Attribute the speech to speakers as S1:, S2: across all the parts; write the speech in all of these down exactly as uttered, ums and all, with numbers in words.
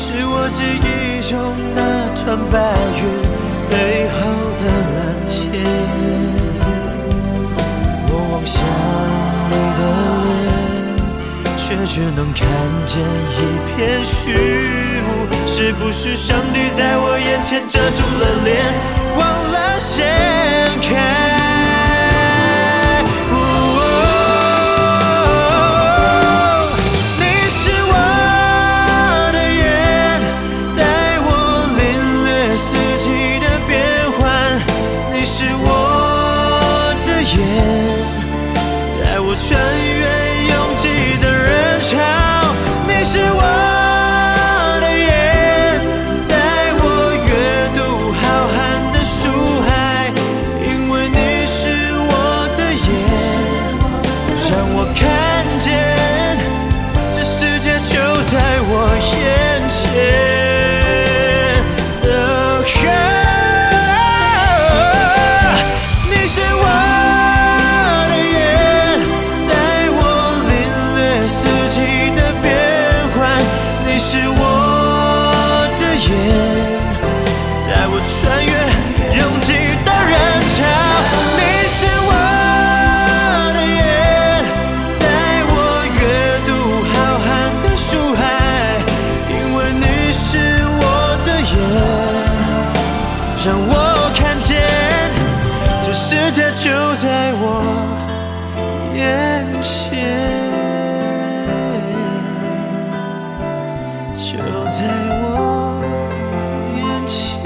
S1: 是我记忆中那团白云背后的蓝天。我望向你的脸，却只能看见一片虚无。是不是上帝在我眼前遮住了脸，忘了掀开？穿越拥挤的人潮，你是我的眼，带我阅读浩瀚的书海，因为你是我的眼，让我看见这世界就在我眼前。穿越拥挤的人潮，你是我的眼，带我阅读浩瀚的书海，因为你是我的眼，让我看见这世界就在我眼前，就在我眼前。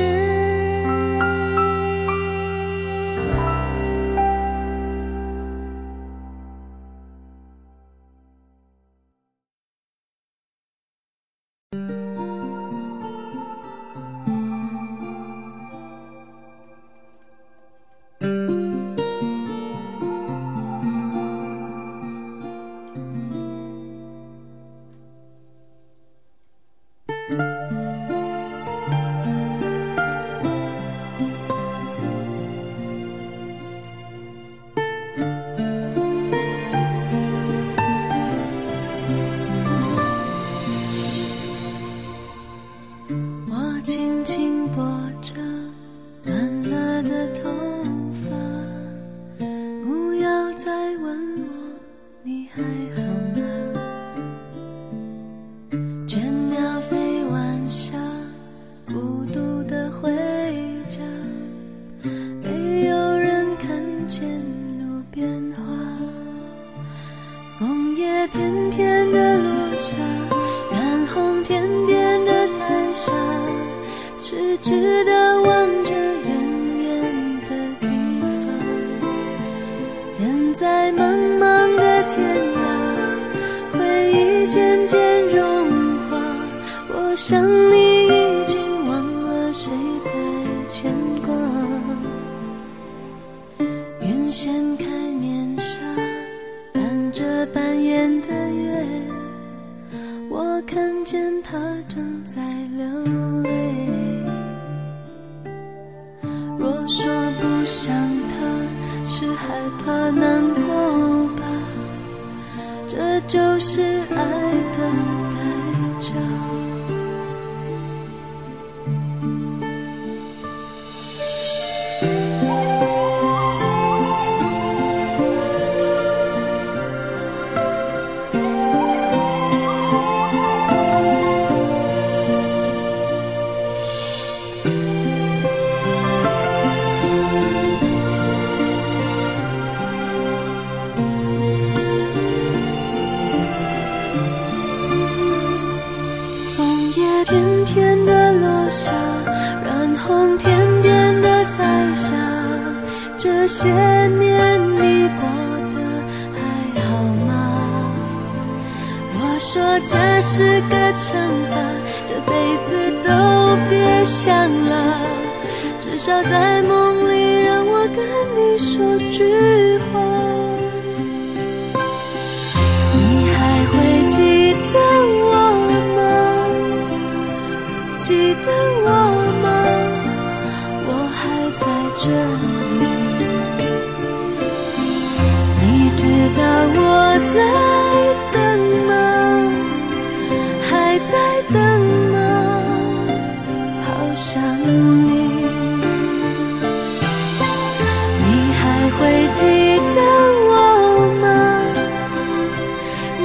S2: 在等吗？还在等吗？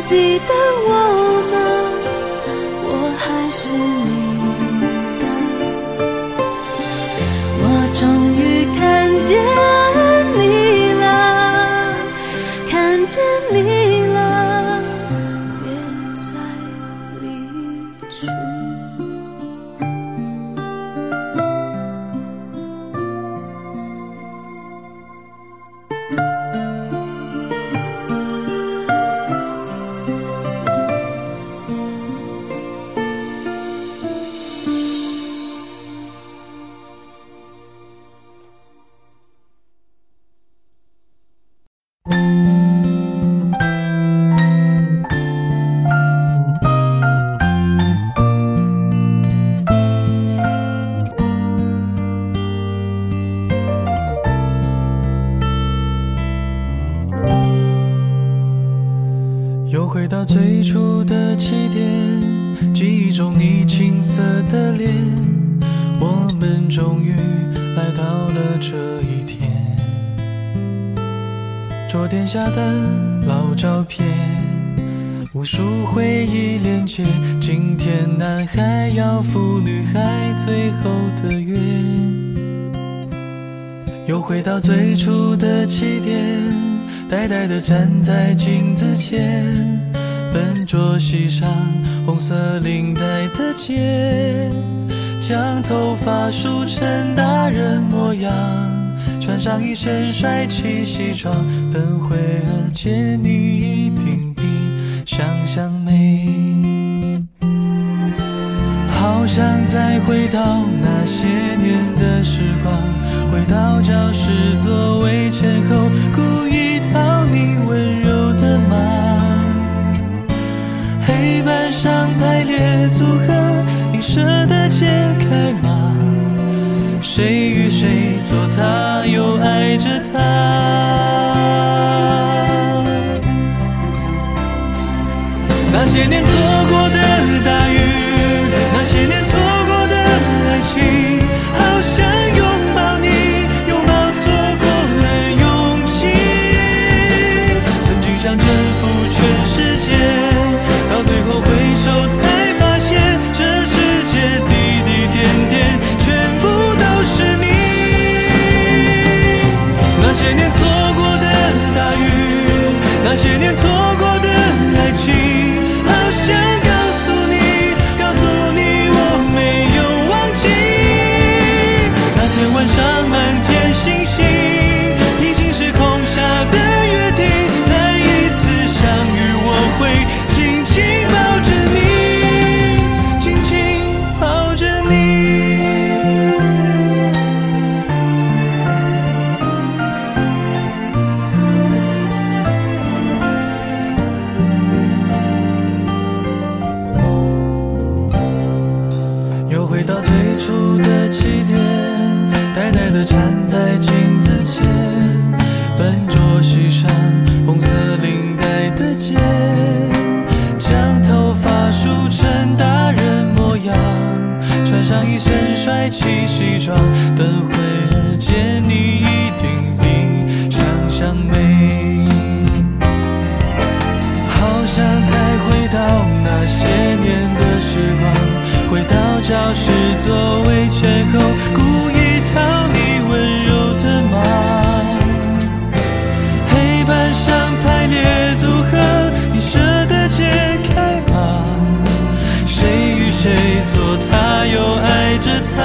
S2: 记得我吗？我还是你的，我终于看见你了，看见你了，别再离去。
S1: 又回到最初的起点，记忆中你青涩的脸，我们终于来到了这一天。桌垫下的老照片，无数回忆连接，今天男孩要赴女孩最后的约。又回到最初的起点，呆呆地站在镜子前，笨拙系上红色领带的结，将头发梳成大人模样，穿上一身帅气西装，等会儿见你一定比想象美。好想再回到那些年的时光，回到教室座位前后，故意讨你温柔的骂。黑板上排列组合，你舍得解开吗？谁与谁做他，又爱着他。那些年错过的大雨，那些年错过的爱情，好想拥抱你，拥抱错过了勇气。曾经想征服全世界，到最后回首才发现，这世界滴滴点点全部都是你。那些年错过的大雨，那些年错过的爱情，好想告诉你，告诉你我没有忘记。那天晚上满天星星，平行时空下的约定，再一次相遇我会紧紧抱着你，紧紧抱着你。又回到最初的起点，呆呆地站在镜子前，笨拙系上红色领带的结，将头发梳成大人模样，穿上一身帅气西装，等会儿见你一定比想象美。好想再回到那些年的时光，回到教室座位前后，故意讨你温柔的骂。黑板上排列组合，你舍得解开吗？谁与谁做他，又爱着他。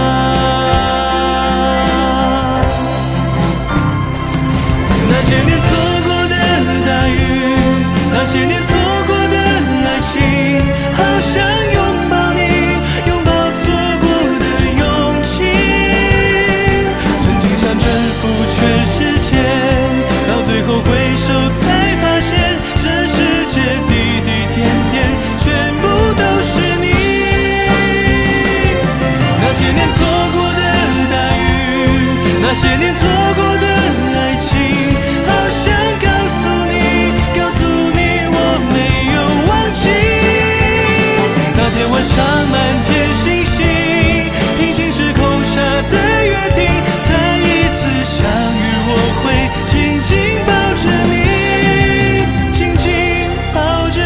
S1: 那些年错过的大雨，那些年错过的爱情，好想拥抱你，拥抱错过的勇气。曾经想征服全世界，到最后回首才发现，这世界滴滴点点全部都是你。那些年错过的大雨，那些年错过的爱情，好想告诉你，告诉你我没有忘记。那天晚上满天星星，平行时空下的约定，再一次相遇我会紧紧抱着你，紧紧抱着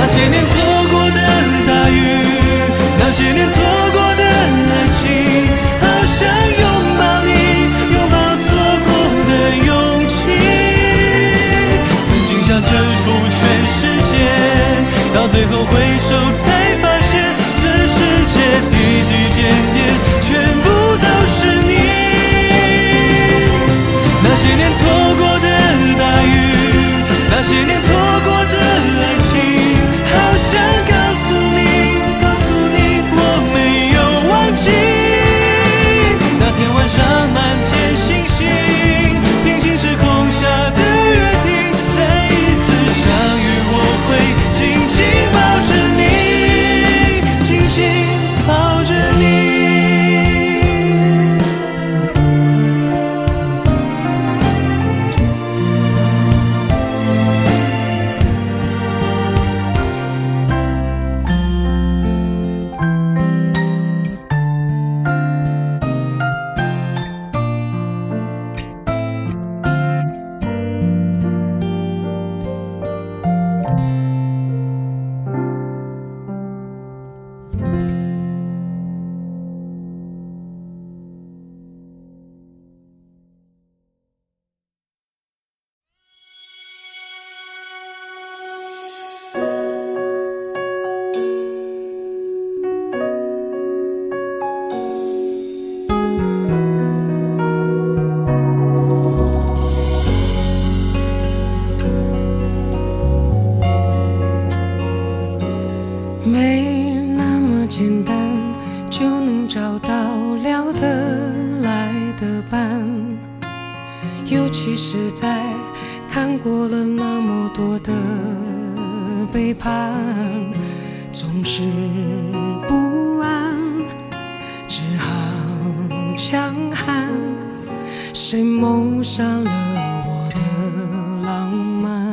S1: 那些年错过的大雨，那些年错过的爱情，好想拥抱你，拥抱错过的勇气。曾经想征服全世界，到最后回首才发现，这世界滴滴点点全部都是你。那些年错过的大雨，那些年错过的爱情，好想告诉你，告诉你我没有忘记。那天晚上满天星星，平行时空下的约定，再一次相遇我会紧紧抱着你，紧紧抱着你。
S3: 没那么简单就能找到聊得来的伴，尤其是在看过了那么多的背叛，总是不安，只好强悍。谁谋杀了我的浪漫？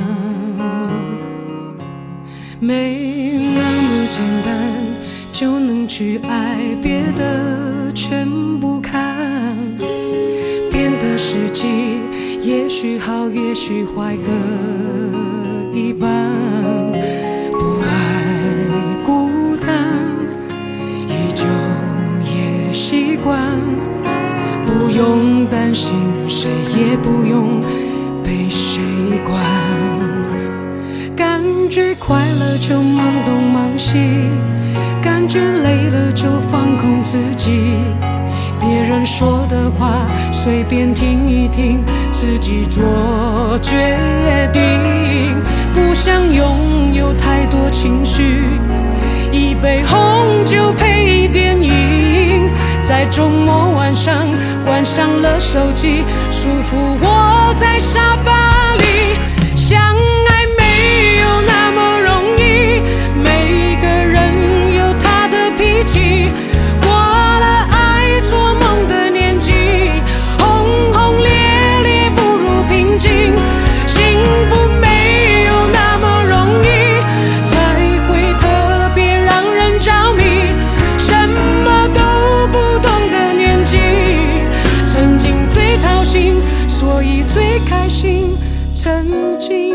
S3: 没那么简单就能去爱，别的全不看。变得实际，也许好，也许坏各一半。不爱孤单，依旧也习惯。不用担心，谁也不用被谁管。感觉快乐就忙东忙西，感觉累了就放空自己。别人说的话随便听一听，自己做决定。不想拥有太多情绪，一杯红酒配电影，在周末晚上关上了手机，舒服窝在沙发里。相爱没有那么容易，每个人有他的脾气。过了爱做梦的年纪，轰轰烈烈不如平静。幸福没有那么容易，才会特别让人着迷。什么都不懂的年纪，曾经最掏心，所以最开心。曾经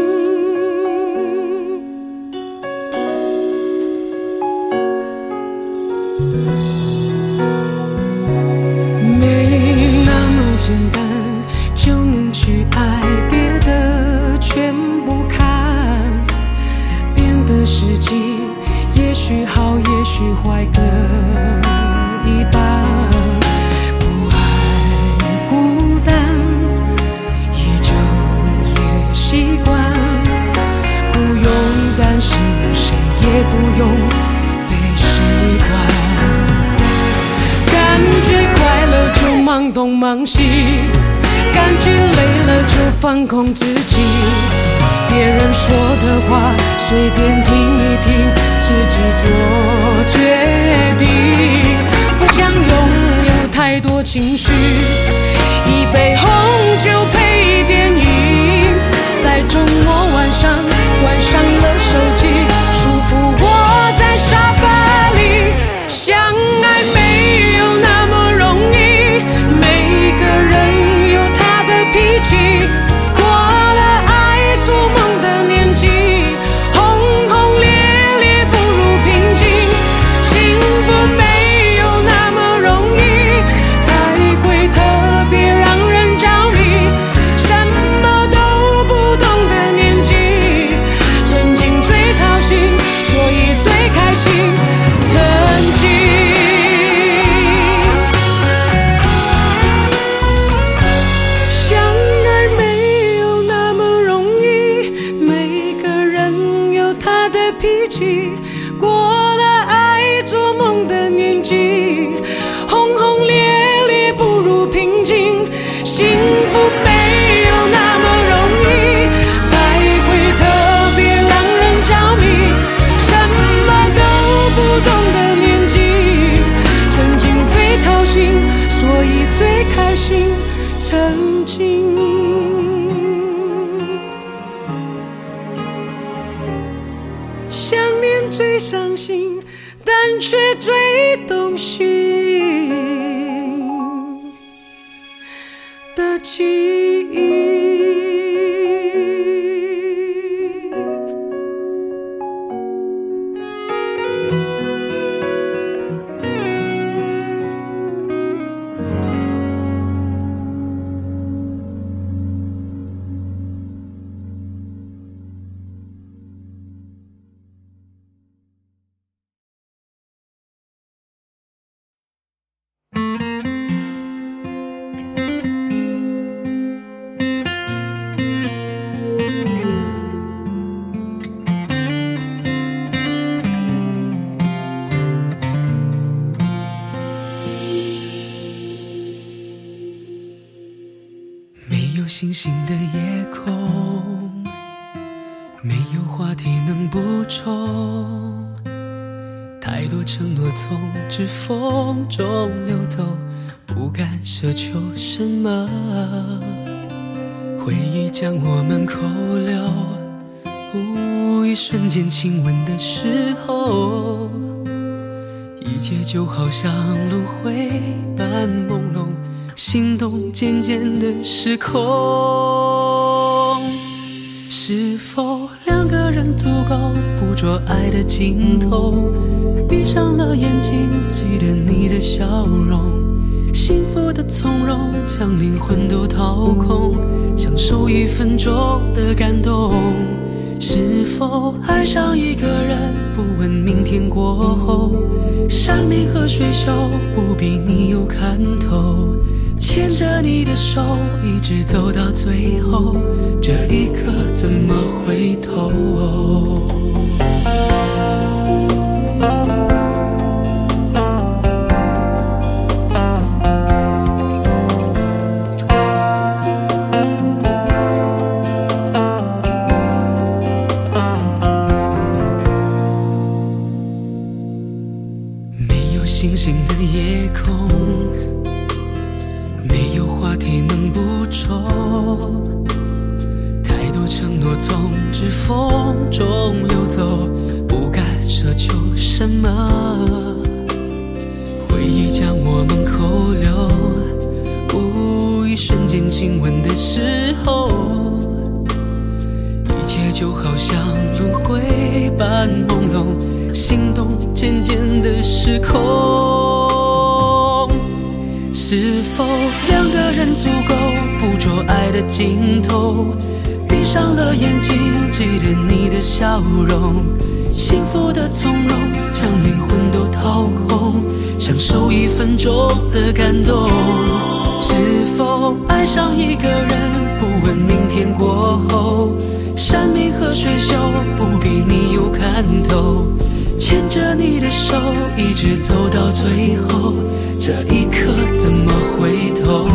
S3: 没那么简单就能去爱，别的全不看。变得实际，也许好，也许坏各一半。不爱孤单，依旧也习惯。不用担心，谁也不用被谁管。感觉快乐就忙东忙西，感觉累了就放空自己。别人说的话随便听一听，自己做决定。不想拥有太多情绪，一杯红酒配电影，在周末晚上关上了手机，舒服窝在沙发里。相爱没有那么容易，每个人有他的脾气。过了爱做梦的年纪，轰轰烈起，过了爱做梦的年纪，轰轰烈烈不如平静，幸福没有那么容易，才会特别让人着迷。什么都不懂的年纪，曾经最掏心，所以最开心。曾经想念最伤心，但却最动心的记忆。
S1: 星星的夜空，没有话题能补充，太多承诺从指缝中流走，不敢奢求什么。回忆将我们扣留，无一瞬间亲吻的时候，一切就好像轮回般朦胧，心动渐渐的失控。是否两个人足够捕捉爱的尽头？闭上了眼睛，记得你的笑容，幸福的从容，将灵魂都掏空，享受一分钟的感动。是否爱上一个人，不问明天过后，山明和水秀，不比你有看头，牵着你的手一直走到最后，这一刻怎么回头？星星的夜空，没有话题能补充，太多承诺从指缝中流走，不敢奢求什么。回忆将我们扣留，无一瞬间亲吻的时候，一切就好像轮回般朦胧，心动渐渐的失控。是否两个人足够捕捉爱的尽头？闭上了眼睛，记得你的笑容，幸福的从容，将灵魂都掏空，享受一分钟的感动。是否爱上一个人，不问明天过后，山明和水秀，不比你有看头，牵着你的手一直走到最后，这一刻怎么回头？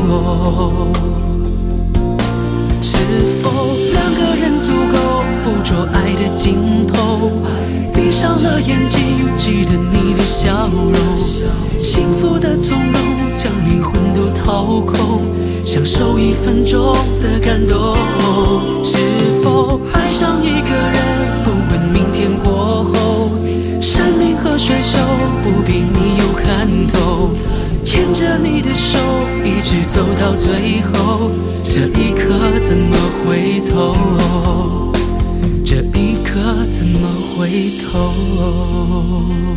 S1: 是否两个人足够捕捉爱的尽头？闭上了眼睛，记得你的笑容，幸福的从容，将灵魂都掏空，享受一分钟的感动。是否爱上一个人，不问明天过后，山明和水秀，不比你有看头，牵着你的手一直走到最后，这一刻怎么回头？这一刻怎么回头？